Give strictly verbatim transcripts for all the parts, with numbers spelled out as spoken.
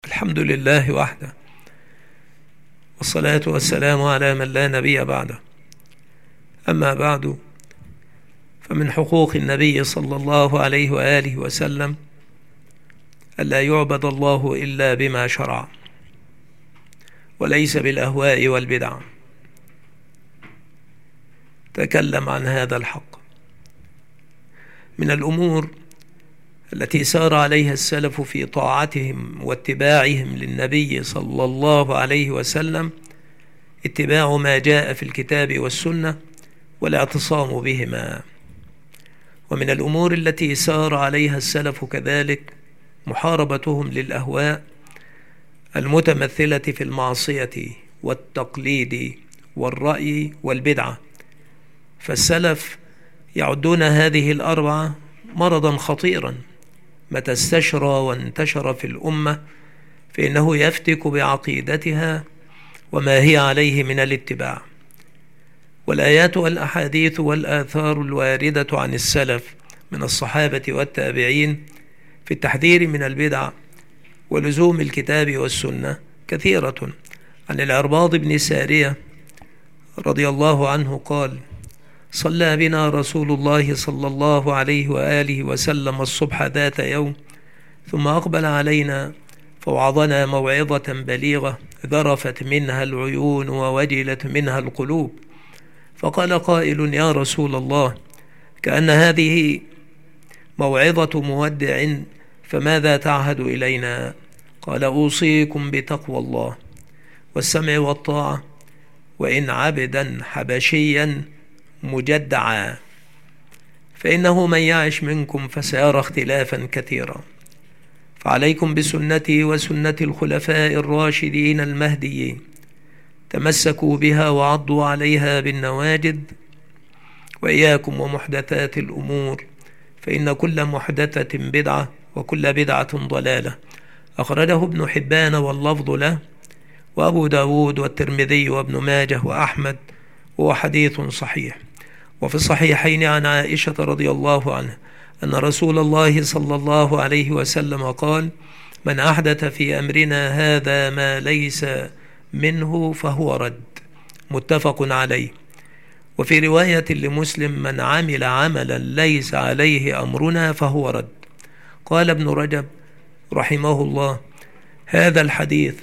الحمد لله وحده، والصلاة والسلام على من لا نبي بعده. أما بعد، فمن حقوق النبي صلى الله عليه وآله وسلم ألا يعبد الله إلا بما شرع، وليس بالأهواء والبدع. تكلم عن هذا الحق. من الأمور التي سار عليها السلف في طاعتهم واتباعهم للنبي صلى الله عليه وسلم اتباع ما جاء في الكتاب والسنة والاعتصام بهما. ومن الأمور التي سار عليها السلف كذلك محاربتهم للأهواء المتمثلة في المعصية والتقليد والرأي والبدعة. فالسلف يعدون هذه الأربعة مرضا خطيرا، متى استشرى وانتشر في الأمة فإنه يفتك بعقيدتها وما هي عليه من الاتباع. والآيات والأحاديث والآثار الواردة عن السلف من الصحابة والتابعين في التحذير من البدع ولزوم الكتاب والسنة كثيرة. عن العرباض بن سارية رضي الله عنه قال: صلى بنا رسول الله صلى الله عليه وآله وسلم الصبح ذات يوم، ثم أقبل علينا فوعظنا موعظة بليغة ذرفت منها العيون ووجلت منها القلوب. فقال قائل: يا رسول الله، كأن هذه موعظة مودع، فماذا تعهد إلينا؟ قال: أوصيكم بتقوى الله والسمع والطاعة، وإن عبدا حبشيا مجدعا، فإنه من يعش منكم فسيرى اختلافا كثيرا، فعليكم بسنتي وسنة الخلفاء الراشدين المهديين، تمسكوا بها وعضوا عليها بالنواجذ، وإياكم ومحدثات الأمور، فإن كل محدثة بدعة وكل بدعة ضلالة. أخرجه ابن حبان واللفظ له، وأبو داود والترمذي وابن ماجه وأحمد، وهو حديث صحيح. وفي الصحيحين عن عائشة رضي الله عنها أن رسول الله صلى الله عليه وسلم قال: من أحدث في أمرنا هذا ما ليس منه فهو رد، متفق عليه. وفي رواية لمسلم: من عمل عملا ليس عليه أمرنا فهو رد. قال ابن رجب رحمه الله: هذا الحديث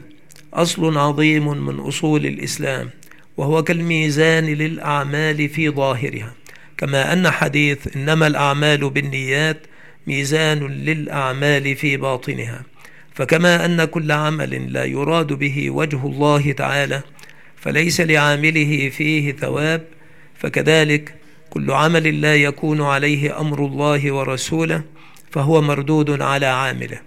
أصل عظيم من أصول الإسلام، وهو كالميزان للأعمال في ظاهرها، كما أن حديث إنما الأعمال بالنيات ميزان للأعمال في باطنها. فكما أن كل عمل لا يراد به وجه الله تعالى فليس لعامله فيه ثواب، فكذلك كل عمل لا يكون عليه أمر الله ورسوله فهو مردود على عامله.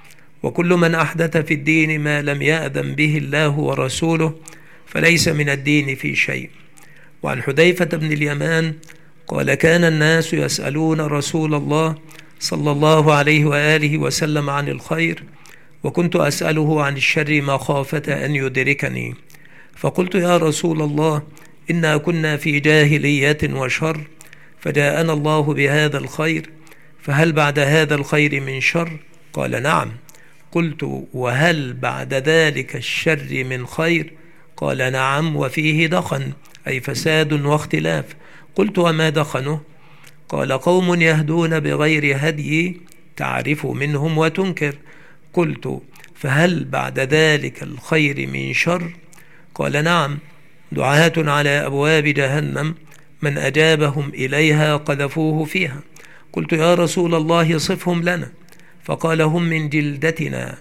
وكل من أحدث في الدين ما لم يأذن به الله ورسوله فليس من الدين في شيء. وعن حذيفة بن اليمان قال: كان الناس يسألون رسول الله صلى الله عليه وآله وسلم عن الخير، وكنت أسأله عن الشر مخافة أن يدركني، فقلت: يا رسول الله، إنا كنا في جاهلية وشر، فجاءنا الله بهذا الخير، فهل بعد هذا الخير من شر؟ قال: نعم. قلت: وهل بعد ذلك الشر من خير؟ قال: نعم، وفيه دخن، أي فساد واختلاف. قلت: وما دخنه؟ قال: قوم يهدون بغير هدي تعرف منهم وتنكر. قلت: فهل بعد ذلك الخير من شر؟ قال: نعم، دعاة على أبواب جهنم من أجابهم إليها قذفوه فيها. قلت: يا رسول الله، صفهم لنا. فقال: هم من جلدتنا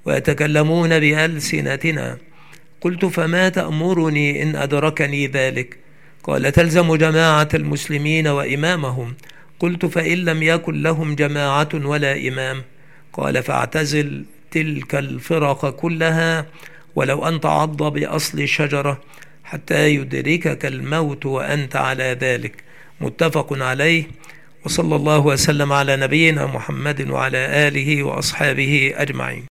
ويتكلمون بألسنتنا. قلت: فما تأمرني إن أدركني ذلك؟ قال: تلزم جماعة المسلمين وإمامهم. قلت: فإن لم يكن لهم جماعة ولا إمام؟ قال: فاعتزل تلك الفرق كلها، ولو أن تعض بأصل شجرة حتى يدركك الموت وأنت على ذلك. متفق عليه. وصلى الله وسلم على نبينا محمد وعلى آله وأصحابه أجمعين.